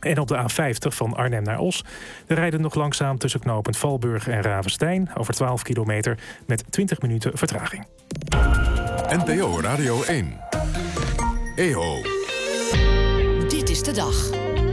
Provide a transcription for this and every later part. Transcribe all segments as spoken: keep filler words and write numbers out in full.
En op de A vijftig van Arnhem naar Os. Er rijden nog langzaam tussen knooppunt Valburg en Ravenstein over twaalf kilometer met twintig minuten vertraging. N P O Radio één. E O. Dit is de dag.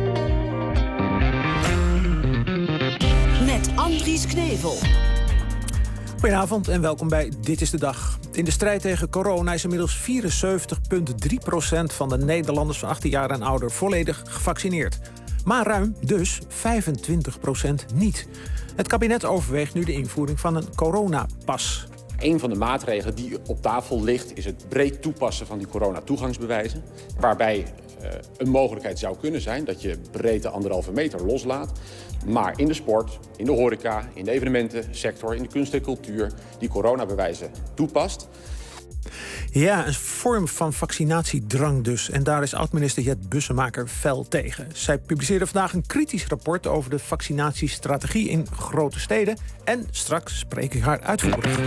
Met Andries Knevel. Goedenavond en welkom bij Dit is de Dag. In de strijd tegen corona is inmiddels vierenzeventig komma drie procent van de Nederlanders van achttien jaar en ouder volledig gevaccineerd. Maar ruim dus vijfentwintig procent niet. Het kabinet overweegt nu de invoering van een coronapas. Een van de maatregelen die op tafel ligt is het breed toepassen van die coronatoegangsbewijzen. Waarbij uh, een mogelijkheid zou kunnen zijn dat je breedte anderhalve meter loslaat. Maar in de sport, in de horeca, in de evenementensector, in de kunst en cultuur die coronabewijzen toepast. Ja, een vorm van vaccinatiedrang dus. En daar is oud-minister Jet Bussemaker fel tegen. Zij publiceerde vandaag een kritisch rapport over de vaccinatiestrategie in grote steden. En straks spreek ik haar uitvoerig.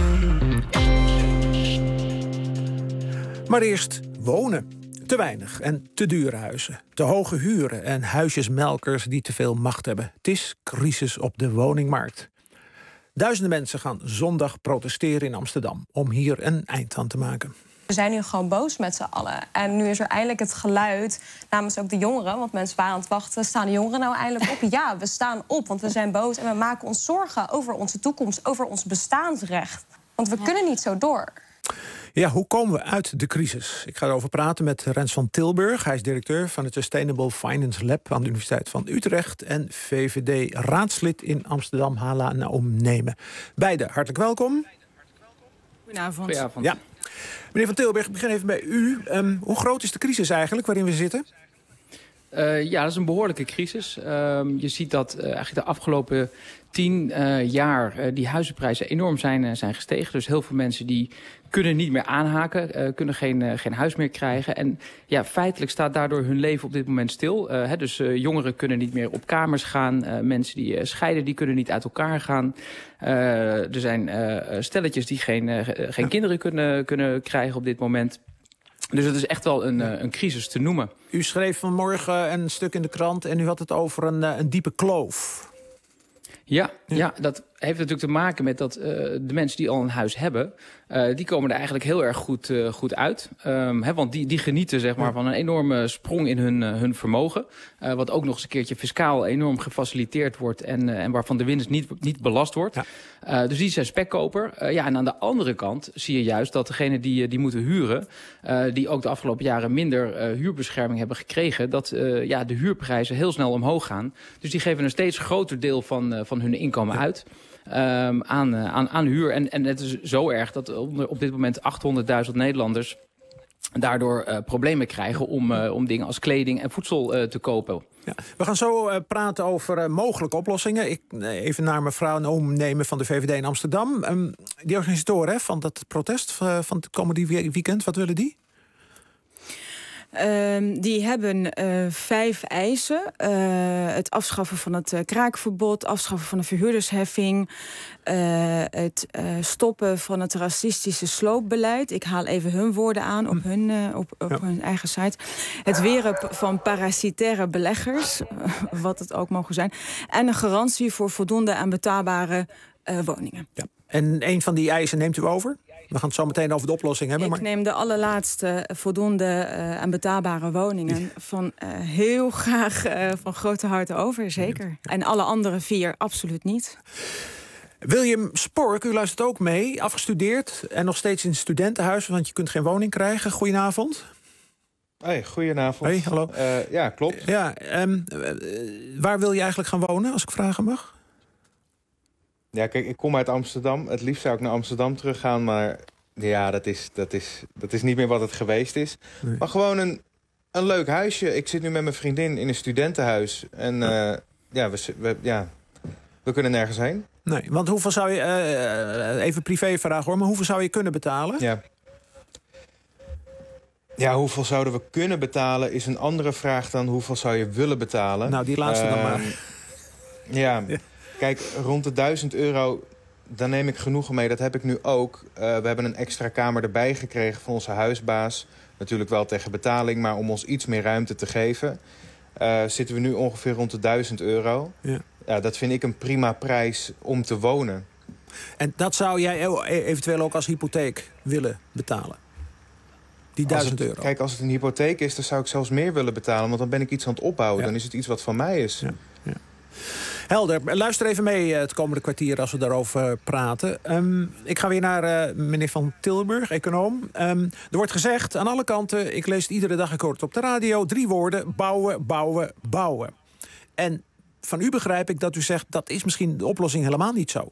Maar eerst wonen. Te weinig en te dure huizen. Te hoge huren en huisjesmelkers die te veel macht hebben. Het is crisis op de woningmarkt. Duizenden mensen gaan zondag protesteren in Amsterdam om hier een eind aan te maken. We zijn nu gewoon boos met z'n allen. En nu is er eindelijk het geluid namens ook de jongeren. Want mensen waren aan het wachten. Staan de jongeren nou eindelijk op? Ja, we staan op, want we zijn boos. En we maken ons zorgen over onze toekomst, over ons bestaansrecht. Want we ja. kunnen niet zo door. Ja, hoe komen we uit de crisis? Ik ga erover praten met Rens van Tilburg. Hij is directeur van het Sustainable Finance Lab aan de Universiteit van Utrecht en V V D-raadslid in Amsterdam, Hala Naoom Nemen. Beide hartelijk welkom. Goedenavond. Goedenavond. Ja. Meneer van Tilburg, ik begin even bij u. Um, hoe groot is de crisis eigenlijk waarin we zitten? Uh, ja, dat is een behoorlijke crisis. Uh, je ziet dat uh, eigenlijk de afgelopen tien uh, jaar uh, die huizenprijzen enorm zijn, uh, zijn gestegen. Dus heel veel mensen die kunnen niet meer aanhaken, uh, kunnen geen, uh, geen huis meer krijgen. En ja, feitelijk staat daardoor hun leven op dit moment stil. Uh, hè, dus uh, jongeren kunnen niet meer op kamers gaan. Uh, mensen die uh, scheiden, die kunnen niet uit elkaar gaan. Uh, er zijn uh, stelletjes die geen, uh, geen ja. kinderen kunnen, kunnen krijgen op dit moment. Dus het is echt wel een, uh, een crisis te noemen. U schreef vanmorgen een stuk in de krant en u had het over een, uh, een diepe kloof. Ja, ja. ja, dat heeft natuurlijk te maken met dat uh, de mensen die al een huis hebben, Uh, die komen er eigenlijk heel erg goed, uh, goed uit. Um, hè, want die, die genieten zeg maar, van een enorme sprong in hun, uh, hun vermogen. Uh, wat ook nog eens een keertje fiscaal enorm gefaciliteerd wordt en, uh, en waarvan de winst niet, niet belast wordt. Ja. Uh, dus die zijn spekkoper. Uh, ja, en aan de andere kant zie je juist dat degenen die, die moeten huren, Uh, die ook de afgelopen jaren minder uh, huurbescherming hebben gekregen, dat uh, ja, de huurprijzen heel snel omhoog gaan. Dus die geven een steeds groter deel van, uh, van hun inkomen ja. uit. Um, aan, uh, aan, aan huur. En, en het is zo erg dat op, op dit moment achthonderdduizend Nederlanders daardoor uh, problemen krijgen om, uh, om dingen als kleding en voedsel uh, te kopen. Ja, we gaan zo uh, praten over uh, mogelijke oplossingen. Ik uh, even naar mevrouw Naoom Nemen van de V V D in Amsterdam. Um, die organisatoren hè, van dat protest uh, van het komende weekend, wat willen die? Uh, die hebben uh, vijf eisen. Uh, het afschaffen van het uh, kraakverbod, afschaffen van de verhuurdersheffing, uh, het uh, stoppen van het racistische sloopbeleid. Ik haal even hun woorden aan op hun, uh, op, op ja. hun eigen site. Het weren van parasitaire beleggers, wat het ook mogen zijn. En een garantie voor voldoende en betaalbare uh, woningen. Ja. En een van die eisen neemt u over? We gaan het zo meteen over de oplossing hebben. Ik maar... neem de allerlaatste voldoende uh, en betaalbare woningen ja. van uh, heel graag uh, van grote harte over, zeker. Ja. En alle andere vier absoluut niet. William Spork, u luistert ook mee, afgestudeerd en nog steeds in het studentenhuis, want je kunt geen woning krijgen. Goedenavond. Hey, goedenavond. Hey, hallo. Uh, ja, klopt. Ja, um, uh, waar wil je eigenlijk gaan wonen, als ik vragen mag? Ja, kijk, ik kom uit Amsterdam. Het liefst zou ik naar Amsterdam teruggaan, maar ja, dat is, dat is, dat is niet meer wat het geweest is. Nee. Maar gewoon een, een leuk huisje. Ik zit nu met mijn vriendin in een studentenhuis. En ja, uh, ja, we, we, ja, we kunnen nergens heen. Nee, want hoeveel zou je, uh, even privévraag hoor, maar hoeveel zou je kunnen betalen? Ja. Ja, hoeveel zouden we kunnen betalen is een andere vraag dan hoeveel zou je willen betalen. Nou, die laatste uh, dan maar. Ja. ja. Kijk, rond de duizend euro, daar neem ik genoegen mee. Dat heb ik nu ook. Uh, we hebben een extra kamer erbij gekregen van onze huisbaas. Natuurlijk wel tegen betaling, maar om ons iets meer ruimte te geven. Uh, zitten we nu ongeveer rond de duizend euro. Ja. Ja, dat vind ik een prima prijs om te wonen. En dat zou jij eventueel ook als hypotheek willen betalen? Die duizend euro. Kijk, als het een hypotheek is, dan zou ik zelfs meer willen betalen. Want dan ben ik iets aan het opbouwen. Ja. Dan is het iets wat van mij is. Ja. Ja. Helder. Luister even mee het komende kwartier als we daarover praten. Um, ik ga weer naar uh, meneer Van Tilburg, econoom. Um, er wordt gezegd aan alle kanten, ik lees het iedere dag, ik hoor het op de radio, drie woorden: bouwen, bouwen, bouwen. En van u begrijp ik dat u zegt, dat is misschien de oplossing helemaal niet zo.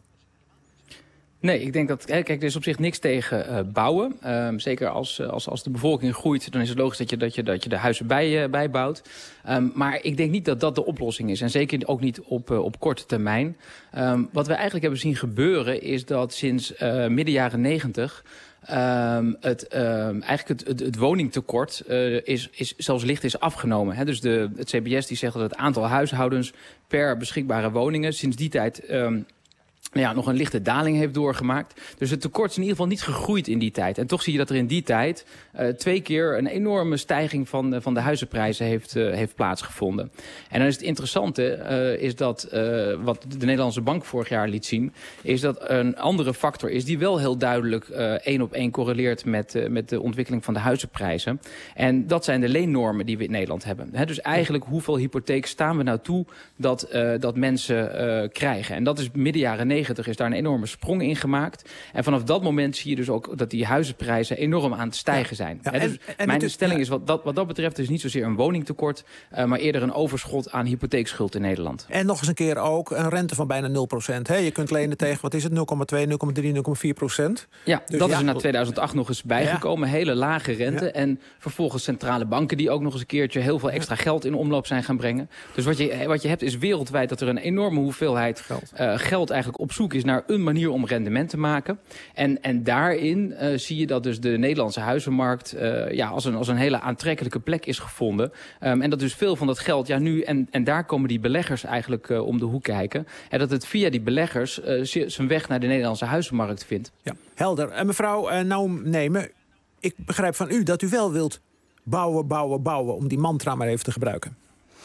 Nee, ik denk dat, kijk, er is op zich niks tegen uh, bouwen. Um, zeker als, als, als de bevolking groeit, dan is het logisch dat je, dat je, dat je de huizen bij, uh, bijbouwt. Um, maar ik denk niet dat dat de oplossing is. En zeker ook niet op, uh, op korte termijn. Um, wat we eigenlijk hebben zien gebeuren is dat sinds uh, midden jaren negentig... Um, het, um, eigenlijk het, het, het woningtekort uh, is, is zelfs licht is afgenomen. Hè? Dus de, het C B S die zegt dat het aantal huishoudens per beschikbare woningen sinds die tijd... Um, ja, nog een lichte daling heeft doorgemaakt. Dus het tekort is in ieder geval niet gegroeid in die tijd. En toch zie je dat er in die tijd uh, twee keer een enorme stijging van, uh, van de huizenprijzen heeft, uh, heeft plaatsgevonden. En dan is het interessante, uh, is dat uh, wat de Nederlandse Bank vorig jaar liet zien, is dat een andere factor is die wel heel duidelijk uh, één op één correleert met, uh, met de ontwikkeling van de huizenprijzen. En dat zijn de leennormen die we in Nederland hebben. He, dus eigenlijk hoeveel hypotheek staan we nou toe dat, uh, dat mensen uh, krijgen. En dat is midden jaren negentig is daar een enorme sprong in gemaakt. En vanaf dat moment zie je dus ook dat die huizenprijzen enorm aan het stijgen zijn. Ja, ja, He, dus en, en mijn is, stelling ja. is, wat dat, wat dat betreft is niet zozeer een woningtekort, uh, maar eerder een overschot aan hypotheekschuld in Nederland. En nog eens een keer ook een rente van bijna nul procent. He, je kunt lenen tegen, wat is het, nul komma twee, nul komma drie, nul komma vier procent. Ja, dus dat ja, is er na tweeduizend acht nog eens bijgekomen. Ja. Hele lage rente. Ja. En vervolgens centrale banken die ook nog eens een keertje heel veel extra geld in omloop zijn gaan brengen. Dus wat je, wat je hebt is wereldwijd dat er een enorme hoeveelheid geld, uh, geld eigenlijk op zoek is naar een manier om rendement te maken. En, en daarin uh, zie je dat dus de Nederlandse huizenmarkt uh, ja, als, een, als een hele aantrekkelijke plek is gevonden. Um, en dat dus veel van dat geld, ja nu, en, en daar komen die beleggers eigenlijk uh, om de hoek kijken. En dat het via die beleggers uh, zijn weg naar de Nederlandse huizenmarkt vindt. Ja, helder. En mevrouw uh, Naum Nemen, ik begrijp van u dat u wel wilt bouwen, bouwen, bouwen, om die mantra maar even te gebruiken.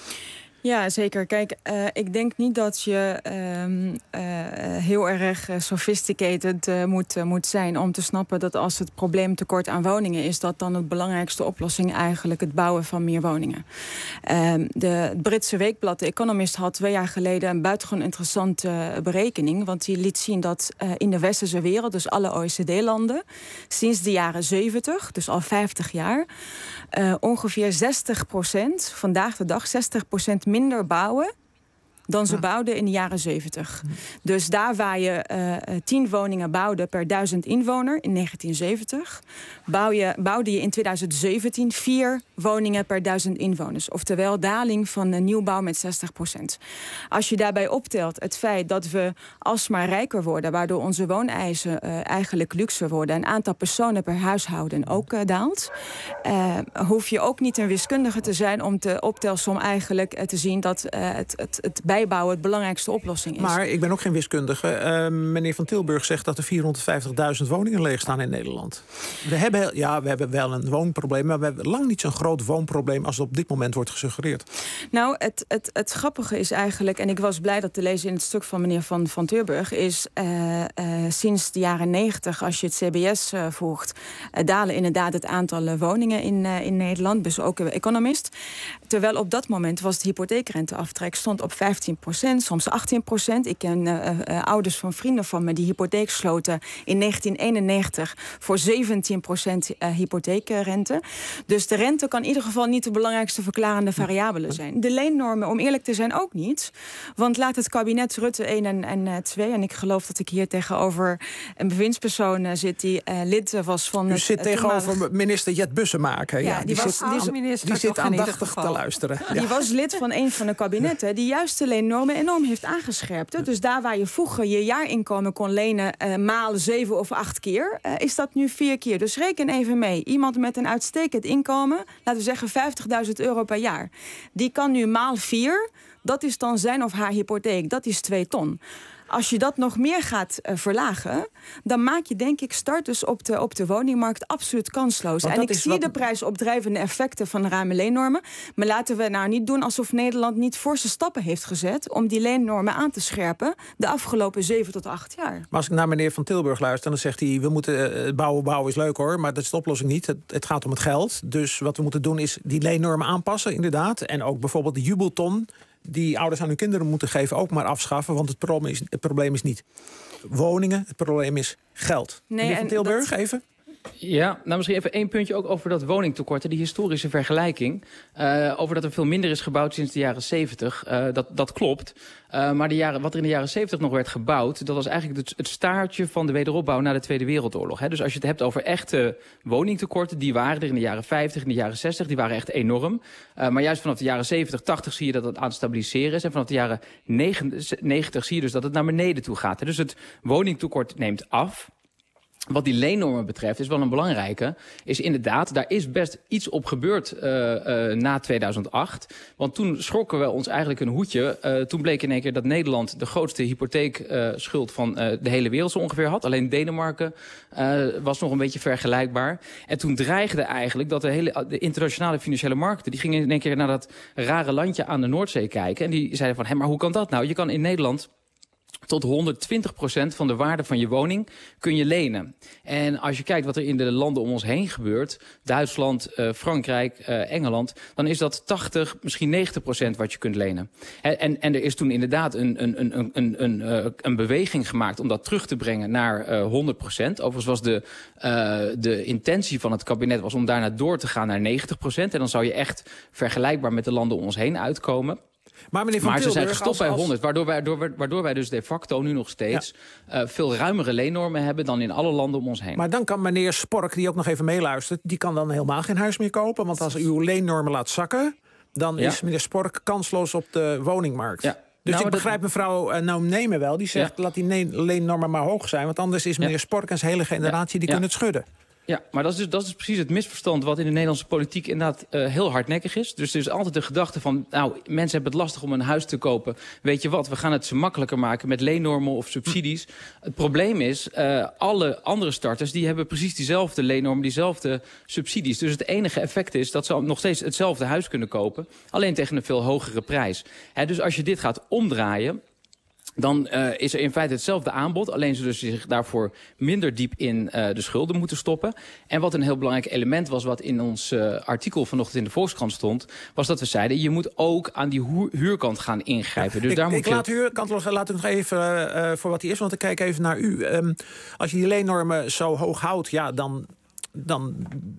Ja, zeker. Kijk, uh, ik denk niet dat je um, uh, heel erg uh, sophisticated uh, moet, uh, moet zijn om te snappen dat als het probleem tekort aan woningen is, dat dan de belangrijkste oplossing eigenlijk het bouwen van meer woningen. Um, de, het Britse weekblad The Economist had twee jaar geleden een buitengewoon interessante berekening, want die liet zien dat uh, in de westerse wereld, dus alle O E C D-landen, sinds de jaren zeventig, dus al vijftig jaar, uh, ongeveer zestig procent, vandaag de dag zestig procent minder bouwen dan ze bouwden in de jaren zeventig. Dus daar waar je uh, tien woningen bouwde per duizend inwoner in negentien zeventig... Bouw je, bouwde je in twintig zeventien vier woningen per duizend inwoners. Oftewel daling van de nieuwbouw met zestig procent. Als je daarbij optelt het feit dat we alsmaar rijker worden, waardoor onze wooneisen uh, eigenlijk luxe worden, een aantal personen per huishouden ook uh, daalt, uh, hoef je ook niet een wiskundige te zijn om te optelsom eigenlijk uh, te zien dat uh, het, het, het bijbouwen het belangrijkste oplossing is. Maar ik ben ook geen wiskundige. Uh, meneer Van Tilburg zegt dat er vierhonderdvijftigduizend woningen leeg staan in Nederland. We hebben, ja, we hebben wel een woonprobleem, maar we hebben lang niet zo'n groot woonprobleem als op dit moment wordt gesuggereerd. Nou, het, het, het grappige is eigenlijk, en ik was blij dat te lezen in het stuk van meneer Van, van Tilburg, is uh, uh, sinds de jaren negentig, als je het C B S uh, volgt, uh, dalen inderdaad het aantal uh, woningen in, uh, in Nederland, dus ook uh, Economist. Terwijl op dat moment was de hypotheekrenteaftrek stond op vijftien procent, soms achttien procent. Ik ken uh, uh, ouders van vrienden van me die hypotheek sloten in negentien eenennegentig voor zeventien procent uh, hypotheekrente. Dus de rente kan in ieder geval niet de belangrijkste verklarende variabele zijn. De leennormen, om eerlijk te zijn, ook niet. Want laat het kabinet Rutte één en, en uh, twee... en ik geloof dat ik hier tegenover een bewindspersoon uh, zit die uh, lid was van... U het, zit het tegenover toenmalig... minister Jet Bussemaker. Ja, ja, die, die, die was, zit, die, die, die zit aandachtig te luisteren. Ja. Die was lid van een van de kabinetten die juist de leennormen enorm heeft aangescherpt. Hè? Dus daar waar je vroeger je jaarinkomen kon lenen uh, maal zeven of acht keer, uh, is dat nu vier keer. Dus reken even mee. Iemand met een uitstekend inkomen, laten we zeggen vijftigduizend euro per jaar, die kan nu maal vier, dat is dan zijn of haar hypotheek, dat is twee ton. als je dat nog meer gaat uh, verlagen, dan maak je denk ik starters op de, op de woningmarkt absoluut kansloos. En ik zie wat... de prijsopdrijvende effecten van ruime leennormen. Maar laten we nou niet doen alsof Nederland niet forse stappen heeft gezet om die leennormen aan te scherpen de afgelopen zeven tot acht jaar. Maar als ik naar meneer Van Tilburg luister, dan zegt hij, we moeten uh, bouwen, bouwen is leuk hoor, maar dat is de oplossing niet. Het, het gaat om het geld. Dus wat we moeten doen is die leennormen aanpassen, inderdaad. En ook bijvoorbeeld de jubelton die ouders aan hun kinderen moeten geven ook maar afschaffen. Want het probleem is, het probleem is niet woningen, het probleem is geld. Nee, meneer Van Tilburg, dat... even. Ja, nou misschien even één puntje ook over dat woningtekort. Die historische vergelijking. Uh, over dat er veel minder is gebouwd sinds de jaren zeventig. Uh, dat, dat klopt. Uh, maar de jaren, wat er in de jaren zeventig nog werd gebouwd, dat was eigenlijk het, het staartje van de wederopbouw na de Tweede Wereldoorlog. Hè. Dus als je het hebt over echte woningtekorten, die waren er in de jaren vijftig, in de jaren zestig, die waren echt enorm. Uh, maar juist vanaf de jaren zeventig, tachtig zie je dat het aan het stabiliseren is. En vanaf de jaren negentig zie je dus dat het naar beneden toe gaat. Hè. Dus het woningtekort neemt af. Wat die leennormen betreft is wel een belangrijke. Is inderdaad, daar is best iets op gebeurd uh, uh, na tweeduizend acht. Want toen schrokken we ons eigenlijk een hoedje. Uh, toen bleek in één keer dat Nederland de grootste hypotheekschuld uh, van uh, de hele wereld zo ongeveer had. Alleen Denemarken uh, was nog een beetje vergelijkbaar. En toen dreigde eigenlijk dat de hele de internationale financiële markten, die gingen in één keer naar dat rare landje aan de Noordzee kijken. En die zeiden van, hé, maar hoe kan dat nou? Je kan in Nederland tot honderdtwintig procent van de waarde van je woning kun je lenen. En als je kijkt wat er in de landen om ons heen gebeurt, Duitsland, uh, Frankrijk, uh, Engeland, dan is dat tachtig, misschien negentig procent wat je kunt lenen. En, en, en er is toen inderdaad een, een, een, een, een, uh, een beweging gemaakt om dat terug te brengen naar uh, honderd procent. Overigens was de, uh, de intentie van het kabinet was om daarna door te gaan naar negentig procent. En dan zou je echt vergelijkbaar met de landen om ons heen uitkomen. Maar, meneer Van maar Tilburg, ze zijn gestopt als, bij honderd, waardoor wij, waardoor, waardoor wij dus de facto nu nog steeds ja. uh, veel ruimere leennormen hebben dan in alle landen om ons heen. Maar dan kan meneer Spork, die ook nog even meeluistert, die kan dan helemaal geen huis meer kopen. Want als uw leennormen laat zakken, dan ja. is meneer Spork kansloos op de woningmarkt. Ja. Dus nou, ik begrijp dat... mevrouw uh, nou Nemen wel, die zegt ja. laat die leennormen maar hoog zijn. Want anders is meneer ja. Spork en zijn hele generatie, die ja. kunnen het schudden. Ja, maar dat is, dus, dat is precies het misverstand wat in de Nederlandse politiek inderdaad uh, heel hardnekkig is. Dus er is altijd de gedachte van, nou, mensen hebben het lastig om een huis te kopen. Weet je wat, we gaan het ze makkelijker maken met leennormen of subsidies. Hm. Het probleem is, uh, alle andere starters die hebben precies diezelfde leennormen, diezelfde subsidies. Dus het enige effect is dat ze nog steeds hetzelfde huis kunnen kopen, alleen tegen een veel hogere prijs. He, dus als je dit gaat omdraaien, dan uh, is er in feite hetzelfde aanbod. Alleen zullen ze zich daarvoor minder diep in uh, de schulden moeten stoppen. En wat een heel belangrijk element was, wat in ons uh, artikel vanochtend in de Volkskrant stond, was dat we zeiden, je moet ook aan die hu huurkant gaan ingrijpen. Ja, dus ik daar ik moet je... laat huurkant laat ik nog even uh, voor wat hij is, want ik kijk even naar u. Um, als je die leennormen zo hoog houdt, ja, dan, dan,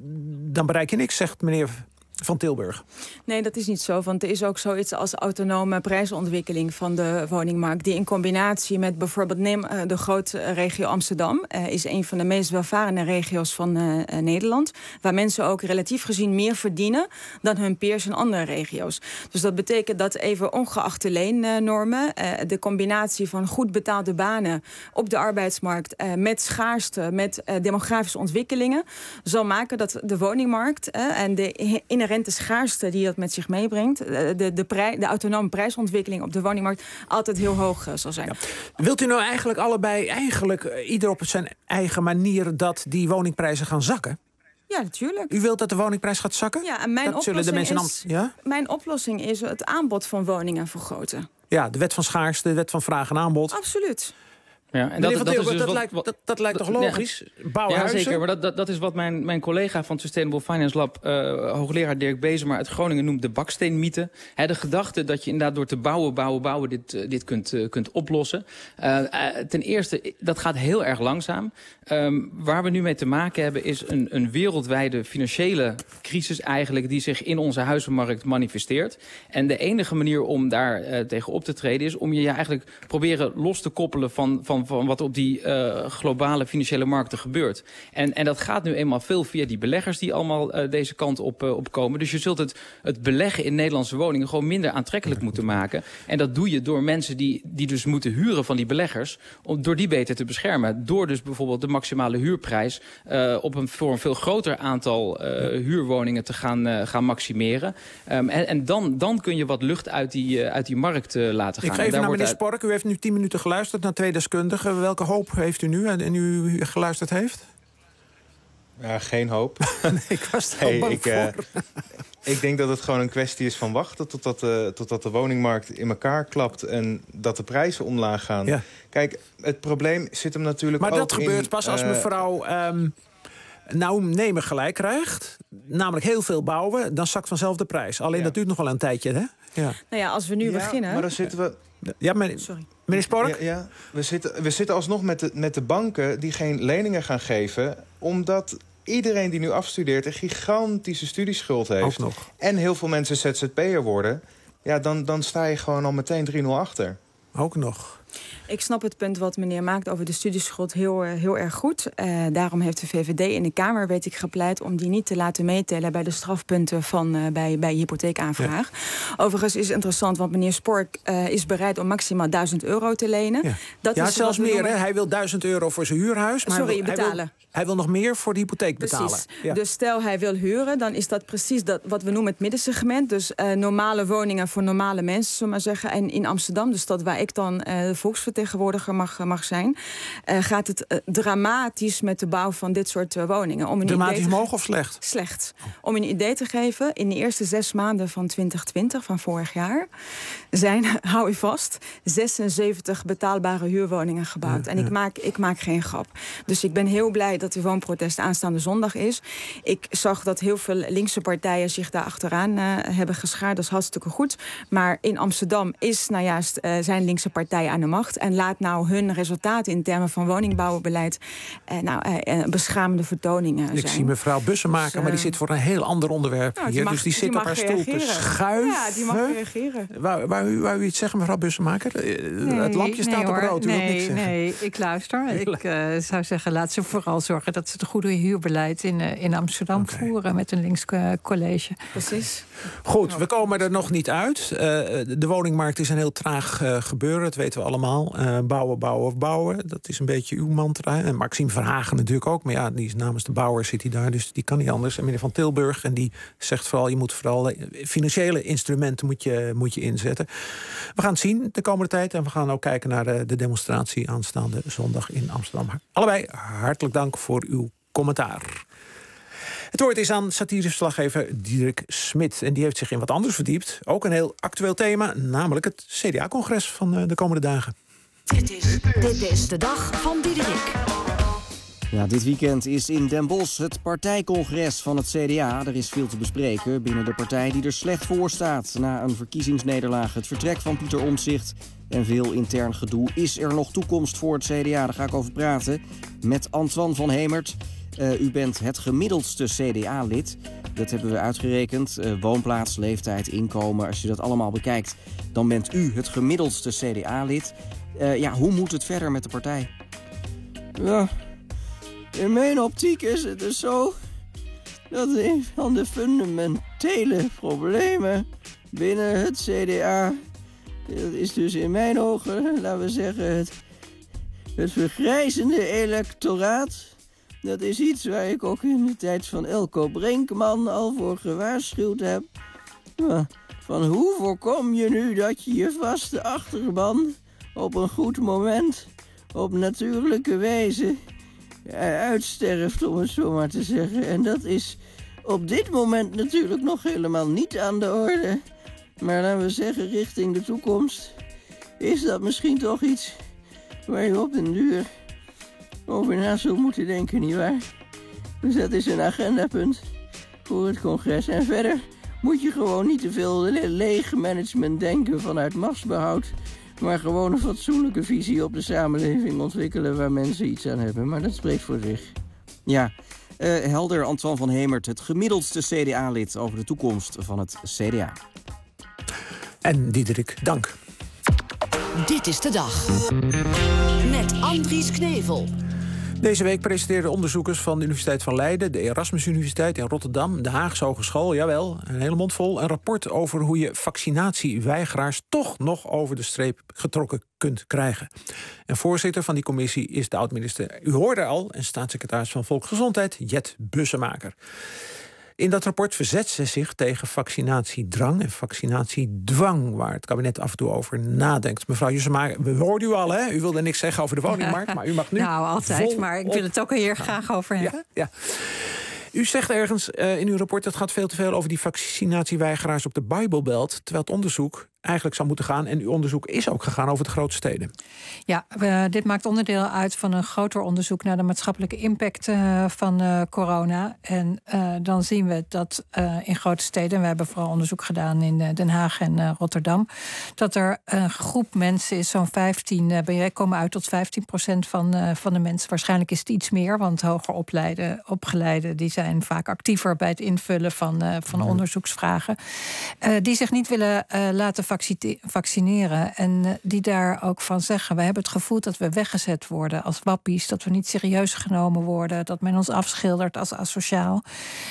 dan bereik je niks, zegt meneer Van Tilburg. Nee, dat is niet zo. Want er is ook zoiets als autonome prijsontwikkeling van de woningmarkt. Die in combinatie met bijvoorbeeld neem de grote regio Amsterdam. Uh, is een van de meest welvarende regio's van uh, Nederland. Waar mensen ook relatief gezien meer verdienen dan hun peers in andere regio's. Dus dat betekent dat even ongeacht de leennormen, uh, de combinatie van goed betaalde banen op de arbeidsmarkt uh, met schaarste, met uh, demografische ontwikkelingen, zal maken dat de woningmarkt uh, en de inherente de schaarste die dat met zich meebrengt, de, de, prij, de autonome prijsontwikkeling op de woningmarkt, altijd heel hoog uh, zal zijn. Ja. Wilt u nou eigenlijk allebei, eigenlijk uh, ieder op zijn eigen manier, dat die woningprijzen gaan zakken? Ja, natuurlijk. U wilt dat de woningprijs gaat zakken? Ja, en mijn, dat oplossing, zullen de mensen is, dan, ja? mijn oplossing is het aanbod van woningen vergroten. Ja, de wet van schaarste, de wet van vraag en aanbod. Absoluut. Ja, en dat, dat, dat, is dus dat, wat, lijkt, dat, dat lijkt toch ja, logisch? Bouwen ja, huizen? zeker. Maar dat, dat, dat is wat mijn, mijn collega van het Sustainable Finance Lab, uh, hoogleraar Dirk Bezemer uit Groningen, noemt de baksteenmythe. He, de gedachte dat je inderdaad door te bouwen, bouwen, bouwen dit, uh, dit kunt, uh, kunt oplossen. Uh, uh, ten eerste, dat gaat heel erg langzaam. Um, waar we nu mee te maken hebben is een, een wereldwijde financiële crisis eigenlijk die zich in onze huizenmarkt manifesteert. En de enige manier om daar uh, tegen op te treden is om je ja, eigenlijk proberen los te koppelen van, van van, van wat op die uh, globale financiële markten gebeurt. En, en dat gaat nu eenmaal veel via die beleggers die allemaal uh, deze kant op, uh, op komen. Dus je zult het, het beleggen in Nederlandse woningen gewoon minder aantrekkelijk moeten maken. En dat doe je door mensen die, die dus moeten huren van die beleggers, om, door die beter te beschermen. Door dus bijvoorbeeld de maximale huurprijs uh, op een, voor een veel groter aantal uh, huurwoningen te gaan, uh, gaan maximeren. Um, en en dan, dan kun je wat lucht uit die, uh, uit die markt uh, laten gaan. Ik ga even naar meneer uit... Spork. U heeft nu tien minuten geluisterd naar twee deskundigen. Welke hoop heeft u nu en, en u geluisterd heeft? Ja, geen hoop. Nee, ik was er al hey, bang ik, voor. uh, ik denk dat het gewoon een kwestie is van wachten totdat, uh, totdat de woningmarkt in elkaar klapt en dat de prijzen omlaag gaan. Ja. Kijk, het probleem zit hem natuurlijk maar ook in... Maar dat gebeurt pas als uh, mevrouw um, nou nemen gelijk krijgt. Namelijk heel veel bouwen, dan zakt vanzelf de prijs. Alleen ja. dat duurt nog wel een tijdje, hè? Ja. Nou ja, als we nu ja, beginnen... maar dan zitten we... Ja, meneer, Sorry. meneer Spork? Ja, ja. We, zitten, we zitten alsnog met de, met de banken die geen leningen gaan geven, omdat iedereen die nu afstudeert een gigantische studieschuld heeft. Ook nog. En heel veel mensen Z Z P'er worden. Ja, dan, dan sta je gewoon al meteen drie nul achter. Ook nog. Ik snap het punt wat meneer maakt over de studieschuld heel, heel erg goed. Uh, daarom heeft de V V D in de Kamer, weet ik, gepleit om die niet te laten meetellen bij de strafpunten van, uh, bij, bij hypotheekaanvraag. Ja. Overigens is het interessant, want meneer Spork uh, is bereid om maximaal duizend euro te lenen. Ja, dat ja is zelfs meer. noemen... Hè? Hij wil duizend euro voor zijn huurhuis. Maar Sorry, hij wil, betalen. Hij wil, hij wil nog meer voor de hypotheek betalen. Precies. Ja. Dus stel hij wil huren, dan is dat precies dat, wat we noemen het middensegment. Dus uh, normale woningen voor normale mensen, zullen we maar zeggen. En in Amsterdam, de stad waar ik dan uh, volksvertegenwoordiger mag, mag zijn, uh, gaat het uh, dramatisch met de bouw van dit soort uh, woningen. Om een dramatisch idee te hoog of slecht? Slecht. Om een idee te geven, in de eerste zes maanden van twintig twintig, van vorig jaar, zijn, hou je vast, zesenzeventig betaalbare huurwoningen gebouwd. Ja, en ik ja. maak, ik maak geen grap. Dus ik ben heel blij dat de woonprotest aanstaande zondag is. Ik zag dat heel veel linkse partijen zich daar achteraan uh, hebben geschaard. Dat is hartstikke goed. Maar in Amsterdam is nou juist, uh, zijn linkse partijen aan de macht. En laat nou hun resultaten in termen van woningbouwbeleid uh, nou, uh, uh, beschamende vertoningen zijn. Ik zie mevrouw Bussemaker, dus, uh, maar die zit voor een heel ander onderwerp nou, hier. Die mag, dus die zit die op haar stoel reageren. te schuiven. Ja, die mag reageren. Wou, wou, u, wou u iets zeggen, mevrouw Bussemaker? Nee, het lampje staat nee, op hoor. rood, u nee, wilt niks zeggen. Nee, ik luister. Ik uh, zou zeggen, laat ze vooral zorgen dat ze het goede huurbeleid in, uh, in Amsterdam okay. voeren met een links uh, college. Precies. Goed, we komen er nog niet uit. Uh, de woningmarkt is een heel traag uh, gebeuren, dat weten we allemaal. Uh, bouwen, bouwen of bouwen, dat is een beetje uw mantra. En Maxime Verhagen natuurlijk ook, maar ja, die is namens de bouwer zit hij daar, dus die kan niet anders. En meneer Van Tilburg, en die zegt vooral, je moet vooral financiële instrumenten moet je, moet je inzetten. We gaan het zien de komende tijd en we gaan ook kijken naar de, de demonstratie aanstaande zondag in Amsterdam. Allebei hartelijk dank voor uw commentaar. Het woord is aan satireverslaggever Diederik Smit. En die heeft zich in wat anders verdiept. Ook een heel actueel thema, namelijk het C D A-congres van de komende dagen. Dit is, dit is de dag van Diederik. Ja, dit weekend is in Den Bosch het partijcongres van het C D A. Er is veel te bespreken binnen de partij die er slecht voor staat. Na een verkiezingsnederlaag, het vertrek van Pieter Omtzigt en veel intern gedoe. Is er nog toekomst voor het C D A? Daar ga ik over praten met Antoine van Hemert. Uh, u bent het gemiddeldste C D A-lid. Dat hebben we uitgerekend. Uh, woonplaats, leeftijd, inkomen. Als je dat allemaal bekijkt, dan bent u het gemiddeldste C D A-lid. Uh, ja, hoe moet het verder met de partij? Ja, in mijn optiek is het dus zo dat een van de fundamentele problemen binnen het C D A, dat is dus in mijn ogen, laten we zeggen, het, het vergrijzende electoraat. Dat is iets waar ik ook in de tijd van Elko Brinkman al voor gewaarschuwd heb. Maar van hoe voorkom je nu dat je je vaste achterban op een goed moment, op natuurlijke wijze, uitsterft, om het zo maar te zeggen. En dat is op dit moment natuurlijk nog helemaal niet aan de orde. Maar laten we zeggen, richting de toekomst is dat misschien toch iets waar je op den duur over na zult moeten denken, nietwaar? Dus dat is een agendapunt voor het congres. En verder moet je gewoon niet te veel leeg management denken vanuit machtsbehoud, maar gewoon een fatsoenlijke visie op de samenleving ontwikkelen waar mensen iets aan hebben. Maar dat spreekt voor zich. Ja, uh, helder, Antoine van Hemert, het gemiddeldste C D A-lid over de toekomst van het C D A. En Diederik, dank. Dit is de dag. met Andries Knevel. Deze week presenteerden onderzoekers van de Universiteit van Leiden, de Erasmus Universiteit in Rotterdam, de Haagse Hogeschool, jawel, een hele mond vol, een rapport over hoe je vaccinatieweigeraars toch nog over de streep getrokken kunt krijgen. En voorzitter van die commissie is de oud-minister, u hoorde al, en staatssecretaris van Volksgezondheid, Jet Bussemaker. In dat rapport verzet ze zich tegen vaccinatiedrang en vaccinatiedwang, waar het kabinet af en toe over nadenkt. Mevrouw Bussemaker, we hoorden u al, hè? U wilde niks zeggen over de woningmarkt, maar u mag nu. Nou, altijd, maar ik wil het ook hier graag over hebben. Ja, ja. U zegt ergens uh, in uw rapport dat gaat veel te veel over die vaccinatieweigeraars op de Bijbelbelt, terwijl het onderzoek eigenlijk zou moeten gaan, en uw onderzoek is ook gegaan over de grote steden. Ja, we, dit maakt onderdeel uit van een groter onderzoek naar de maatschappelijke impact uh, van uh, corona. En uh, dan zien we dat uh, in grote steden, we hebben vooral onderzoek gedaan in uh, Den Haag en uh, Rotterdam, dat er een groep mensen is, zo'n vijftien, uh, wij komen uit tot vijftien procent van, uh, van de mensen. Waarschijnlijk is het iets meer, want hoger opleiden, opgeleiden, die zijn vaak actiever bij het invullen van, uh, van ja. onderzoeksvragen. Uh, die zich niet willen uh, laten vaccineren. En uh, die daar ook van zeggen, we hebben het gevoel dat we weggezet worden als wappies, dat we niet serieus genomen worden, dat men ons afschildert als asociaal.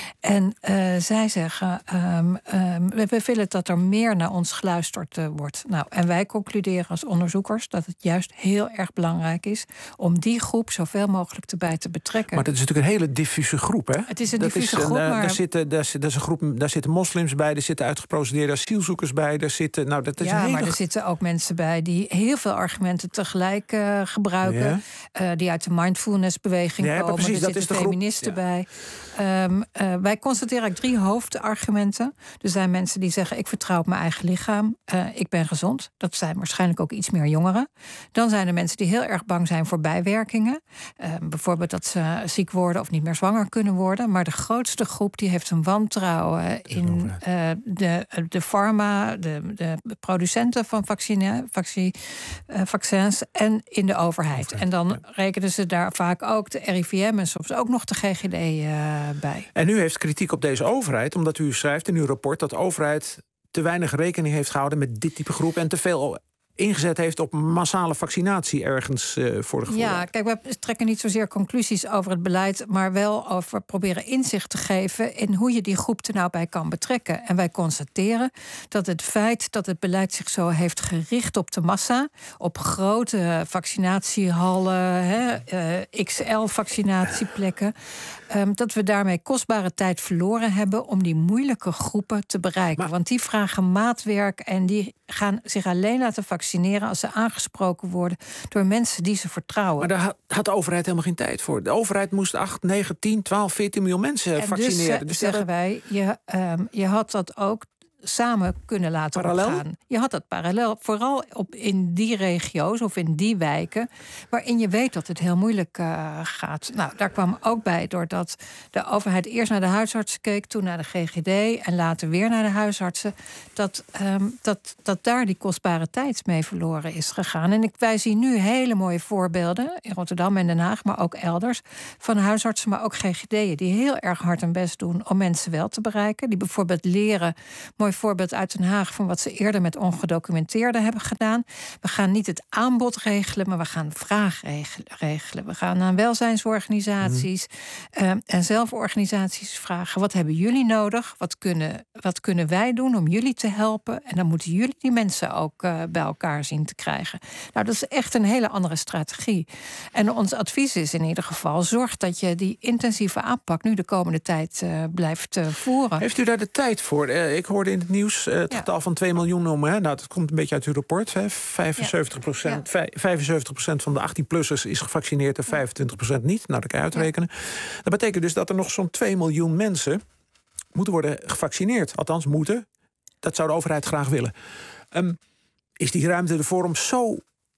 En uh, zij zeggen, um, um, we willen dat er meer naar ons geluisterd uh, wordt. Nou, en wij concluderen als onderzoekers dat het juist heel erg belangrijk is om die groep zoveel mogelijk erbij te betrekken. Maar dat is natuurlijk een hele diffuse groep, hè? Het is een dat diffuse is, groep, uh, maar... Daar zitten, daar, daar, is een groep, daar zitten moslims bij, er zitten uitgeprocedeerde asielzoekers bij, er zitten... Nou, dat is ja, hele... maar er zitten ook mensen bij die heel veel argumenten tegelijk uh, gebruiken. Ja. Uh, die uit de mindfulness-beweging ja, komen. Precies, er dat zitten is de feministen groep. bij. Um, uh, wij constateren eigenlijk drie hoofdargumenten. Er zijn mensen die zeggen, ik vertrouw op mijn eigen lichaam. Uh, ik ben gezond. Dat zijn waarschijnlijk ook iets meer jongeren. Dan zijn er mensen die heel erg bang zijn voor bijwerkingen. Uh, bijvoorbeeld dat ze ziek worden of niet meer zwanger kunnen worden. Maar de grootste groep die heeft een wantrouwen in uh, de, de pharma, de, de producenten van vaccine, vaccine, uh, vaccins en in de overheid. En dan rekenen ze daar vaak ook de R I V M en soms ook nog de G G D uh, bij. En u heeft kritiek op deze overheid, omdat u schrijft in uw rapport dat de overheid te weinig rekening heeft gehouden met dit type groep en te veel ingezet heeft op massale vaccinatie ergens uh, voor de gevoel. Ja, kijk, we trekken niet zozeer conclusies over het beleid, maar wel over proberen inzicht te geven in hoe je die groep er nou bij kan betrekken. En wij constateren dat het feit dat het beleid zich zo heeft gericht op de massa, op grote vaccinatiehallen, hè, uh, X L-vaccinatieplekken, um, dat we daarmee kostbare tijd verloren hebben om die moeilijke groepen te bereiken. Maar, want die vragen maatwerk en die gaan zich alleen laten vaccineren als ze aangesproken worden door mensen die ze vertrouwen. Maar daar had de overheid helemaal geen tijd voor. De overheid moest acht, negen, tien, twaalf, veertien miljoen mensen en vaccineren. Dus, dus zeggen dat... wij, je, um, je had dat ook samen kunnen laten parallel? opgaan. Je had dat parallel, vooral op in die regio's of in die wijken waarin je weet dat het heel moeilijk uh, gaat. Nou, daar kwam ook bij doordat de overheid eerst naar de huisartsen keek, toen naar de G G D en later weer naar de huisartsen, dat, um, dat, dat daar die kostbare tijd mee verloren is gegaan. En ik, wij zien nu hele mooie voorbeelden in Rotterdam en Den Haag, maar ook elders, van huisartsen, maar ook G G D'en die heel erg hard hun best doen om mensen wel te bereiken. Die bijvoorbeeld leren, mooi voorbeeld uit Den Haag van wat ze eerder met ongedocumenteerden hebben gedaan. We gaan niet het aanbod regelen, maar we gaan vraag regelen. We gaan aan welzijnsorganisaties mm. uh, en zelforganisaties vragen, wat hebben jullie nodig? Wat kunnen, wat kunnen wij doen om jullie te helpen? En dan moeten jullie die mensen ook uh, bij elkaar zien te krijgen. Nou, dat is echt een hele andere strategie. En ons advies is in ieder geval, zorg dat je die intensieve aanpak nu de komende tijd uh, blijft uh, voeren. Heeft u daar de tijd voor? Uh, ik hoorde in het nieuws uh, het ja. getal van twee miljoen noemen. Hè? Nou, dat komt een beetje uit uw rapport. Hè? vijfenzeventig procent, ja. vijfenzeventig procent van de achttien-plussers is gevaccineerd en vijfentwintig procent niet. Nou, dat kan je uitrekenen. Ja. Dat betekent dus dat er nog zo'n twee miljoen mensen moeten worden gevaccineerd. Althans, moeten. Dat zou de overheid graag willen. Um, is die ruimte ervoor om zo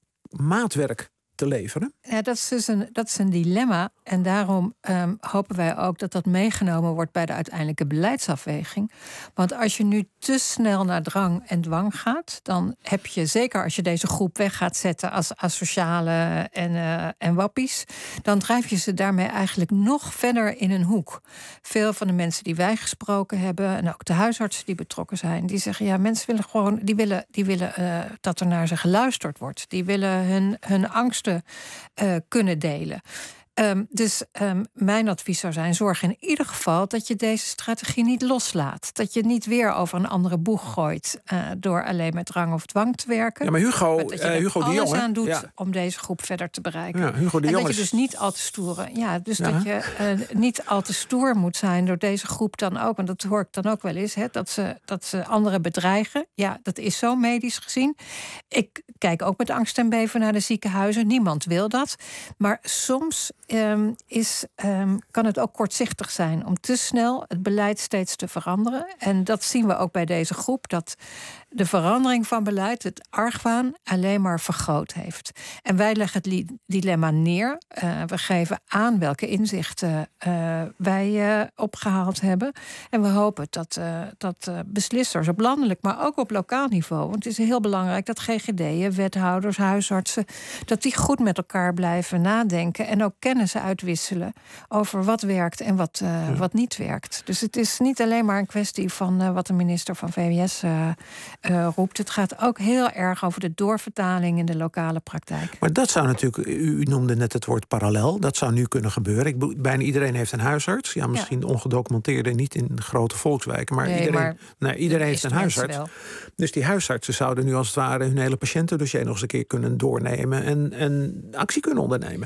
maatwerk te leveren? Ja, dat is dus een, dat is een dilemma. En daarom um, hopen wij ook dat dat meegenomen wordt bij de uiteindelijke beleidsafweging. Want als je nu te snel naar drang en dwang gaat, dan heb je, zeker als je deze groep weg gaat zetten als asociale en, uh, en wappies, dan drijf je ze daarmee eigenlijk nog verder in een hoek. Veel van de mensen die wij gesproken hebben, en ook de huisartsen die betrokken zijn, die zeggen, ja, mensen willen gewoon, die willen, die willen uh, dat er naar ze geluisterd wordt. Die willen hun, hun angsten goede uh, kunnen delen. Um, dus um, mijn advies zou zijn, zorg in ieder geval dat je deze strategie niet loslaat. Dat je het niet weer over een andere boeg gooit uh, door alleen met drang of dwang te werken. Ja, maar Hugo, maar dat je uh, er Hugo de alles Jong, aan doet ja. om deze groep verder te bereiken. Ja, Hugo de en Jong dat je is... dus niet al te stoer, ja, dus ja. dat je uh, niet al te stoer moet zijn door deze groep dan ook. Want dat hoor ik dan ook wel eens, hè, dat ze, dat ze anderen bedreigen. Ja, dat is zo medisch gezien. Ik kijk ook met angst en beven naar de ziekenhuizen. Niemand wil dat. Maar soms um, is, um, kan het ook kortzichtig zijn om te snel het beleid steeds te veranderen. En dat zien we ook bij deze groep, dat de verandering van beleid het argwaan alleen maar vergroot heeft. En wij leggen het dilemma neer. Uh, we geven aan welke inzichten uh, wij uh, opgehaald hebben. En we hopen dat, uh, dat uh, beslissers op landelijk, maar ook op lokaal niveau, want het is heel belangrijk dat G G D'en, wethouders, huisartsen, dat die goed met elkaar blijven nadenken en ook kennis uitwisselen over wat werkt en wat, uh, ja. wat niet werkt. Dus het is niet alleen maar een kwestie van uh, wat de minister van V W S uh, uh, roept. Het gaat ook heel erg over de doorvertaling in de lokale praktijk. Maar dat zou natuurlijk, u noemde net het woord parallel, dat zou nu kunnen gebeuren. Ik, bijna iedereen heeft een huisarts. Ja, misschien ja. ongedocumenteerde, niet in grote volkswijken, maar nee, iedereen, maar nee, iedereen heeft een huisarts. Wel. Dus die huisartsen zouden nu als het ware hun hele patiëntendossier nog eens een keer kunnen doornemen en, en actie kunnen ondernemen.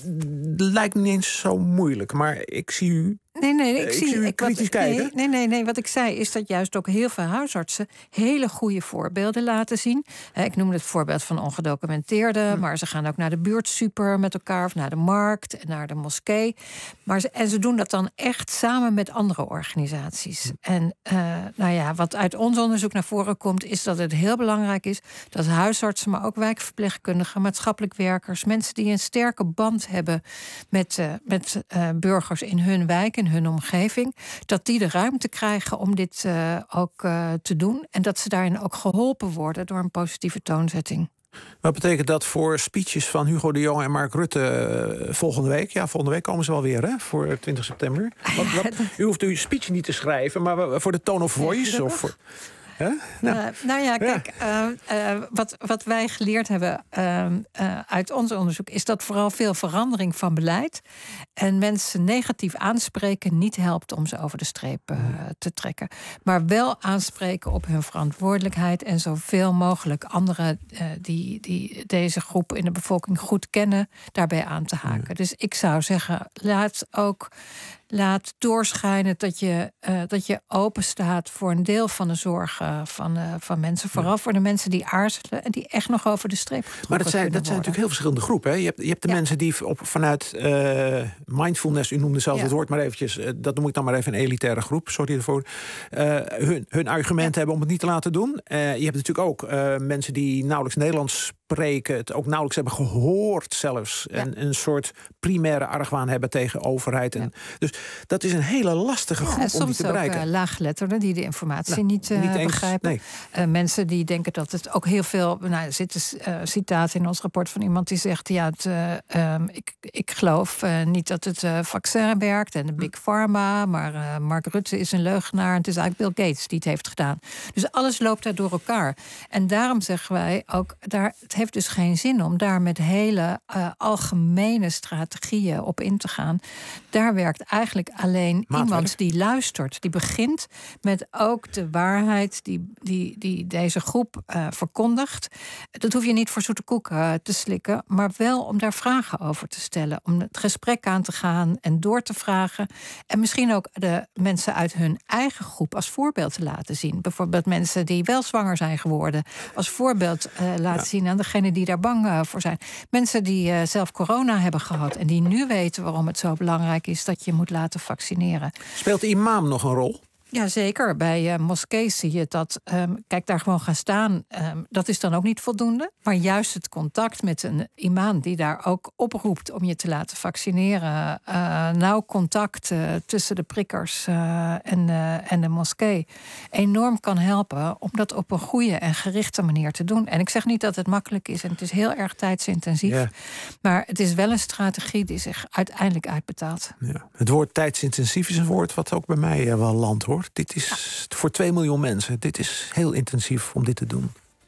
Lijkt me niet eens zo moeilijk, maar ik zie u. Nee, nee, ik, ik zie u ik, kritisch wat, kijken. Nee, nee, nee, nee, wat ik zei is dat juist ook heel veel huisartsen hele goede voorbeelden laten zien. Ik noemde het voorbeeld van ongedocumenteerden, hm. maar ze gaan ook naar de buurtsuper met elkaar of naar de markt en naar de moskee. Maar ze, en ze doen dat dan echt samen met andere organisaties. Hm. En uh, nou ja, wat uit ons onderzoek naar voren komt, is dat het heel belangrijk is dat huisartsen, maar ook wijkverpleegkundigen, maatschappelijk werkers, mensen die een sterke band hebben met, uh, met uh, burgers in hun wijk, in hun omgeving, dat die de ruimte krijgen om dit uh, ook uh, te doen. En dat ze daarin ook geholpen worden door een positieve toonzetting. Wat betekent dat voor speeches van Hugo de Jong en Mark Rutte uh, volgende week? Ja, volgende week komen ze wel weer, hè, voor twintig september. Wat, wat, u hoeft uw speech niet te schrijven, maar voor de tone of voice? Ja, of voor... Huh? Nou. Uh, nou ja, kijk, uh, uh, wat, wat wij geleerd hebben uh, uh, uit ons onderzoek is dat vooral veel verandering van beleid en mensen negatief aanspreken niet helpt om ze over de streep uh, te trekken. Maar wel aanspreken op hun verantwoordelijkheid en zoveel mogelijk anderen uh, die, die deze groep in de bevolking goed kennen, daarbij aan te haken. Ja. Dus ik zou zeggen, laat ook Laat doorschijnen dat je, uh, dat je open staat voor een deel van de zorg uh, van, uh, van mensen. Vooral ja. voor de mensen die aarzelen en die echt nog over de streep getrokken Maar dat zijn, dat zijn natuurlijk heel verschillende groepen. Hè? Je, hebt, je hebt de ja. mensen die op, vanuit uh, mindfulness, u noemde zelf ja. het woord maar eventjes, uh, dat noem ik dan maar even een elitaire groep, sorry ervoor, uh, hun, hun argumenten ja. hebben om het niet te laten doen. Uh, je hebt natuurlijk ook uh, mensen die nauwelijks Nederlands spreken, het ook nauwelijks hebben gehoord zelfs. Ja. En een soort primaire argwaan hebben tegen overheid. En, ja. Dus dat is een hele lastige groep ja, om die te bereiken. Soms ook uh, laaggeletterden die de informatie nou, niet, uh, niet eens, begrijpen. Nee. Uh, mensen die denken dat het ook heel veel... Nou, er zit een uh, citaat in ons rapport van iemand die zegt... ja, het, uh, um, ik, ik geloof uh, niet dat het uh, vaccin werkt en de Big Pharma... maar uh, Mark Rutte is een leugenaar en het is eigenlijk Bill Gates die het heeft gedaan. Dus alles loopt daar door elkaar. En daarom zeggen wij ook... Daar, het heeft dus geen zin om daar met hele uh, algemene strategieën op in te gaan. Daar werkt eigenlijk alleen Maatwerk. iemand die luistert. Die begint met ook de waarheid die, die, die deze groep uh, verkondigt. Dat hoef je niet voor zoete koek uh, te slikken, maar wel om daar vragen over te stellen. Om het gesprek aan te gaan en door te vragen. En misschien ook de mensen uit hun eigen groep als voorbeeld te laten zien. Bijvoorbeeld mensen die wel zwanger zijn geworden. Als voorbeeld uh, laten ja. zien aan degenen die daar bang uh, voor zijn. Mensen die uh, zelf corona hebben gehad en die nu weten waarom het zo belangrijk is dat je moet laten vaccineren. Speelt de imam nog een rol? Jazeker, bij uh, moskees zie je dat, um, kijk, daar gewoon gaan staan, um, dat is dan ook niet voldoende. Maar juist het contact met een imam die daar ook oproept om je te laten vaccineren. Uh, nauw contact uh, tussen de prikkers uh, en, uh, en de moskee enorm kan helpen om dat op een goede en gerichte manier te doen. En ik zeg niet dat het makkelijk is en het is heel erg tijdsintensief. Ja. Maar het is wel een strategie die zich uiteindelijk uitbetaalt. Ja. Het woord tijdsintensief is een woord wat ook bij mij uh, wel landt, hoor. Dit is ja. voor twee miljoen mensen. Dit is heel intensief om dit te doen.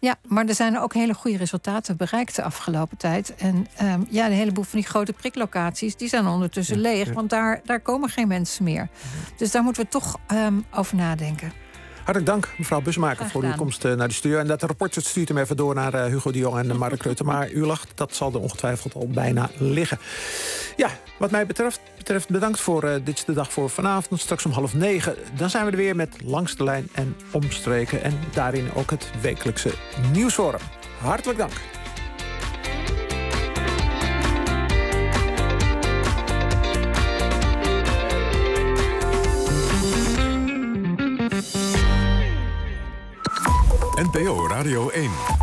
Ja, maar er zijn ook hele goede resultaten bereikt de afgelopen tijd. En um, ja, een heleboel van die grote priklocaties, die zijn ondertussen ja, leeg. Ja. Want daar, daar komen geen mensen meer. Dus daar moeten we toch um, over nadenken. Hartelijk dank, mevrouw Bussemaker, voor uw komst naar de studio. En dat rapport stuurt hem even door naar uh, Hugo de Jong en Mark Rutte. Maar u lacht, dat zal er ongetwijfeld al bijna liggen. Ja, wat mij betreft, betreft bedankt voor uh, Dit is de Dag voor vanavond. Straks om half negen. Dan zijn we er weer met Langs de Lijn en Omstreken. En daarin ook het wekelijkse nieuwsforum. Hartelijk dank. N P O Radio één.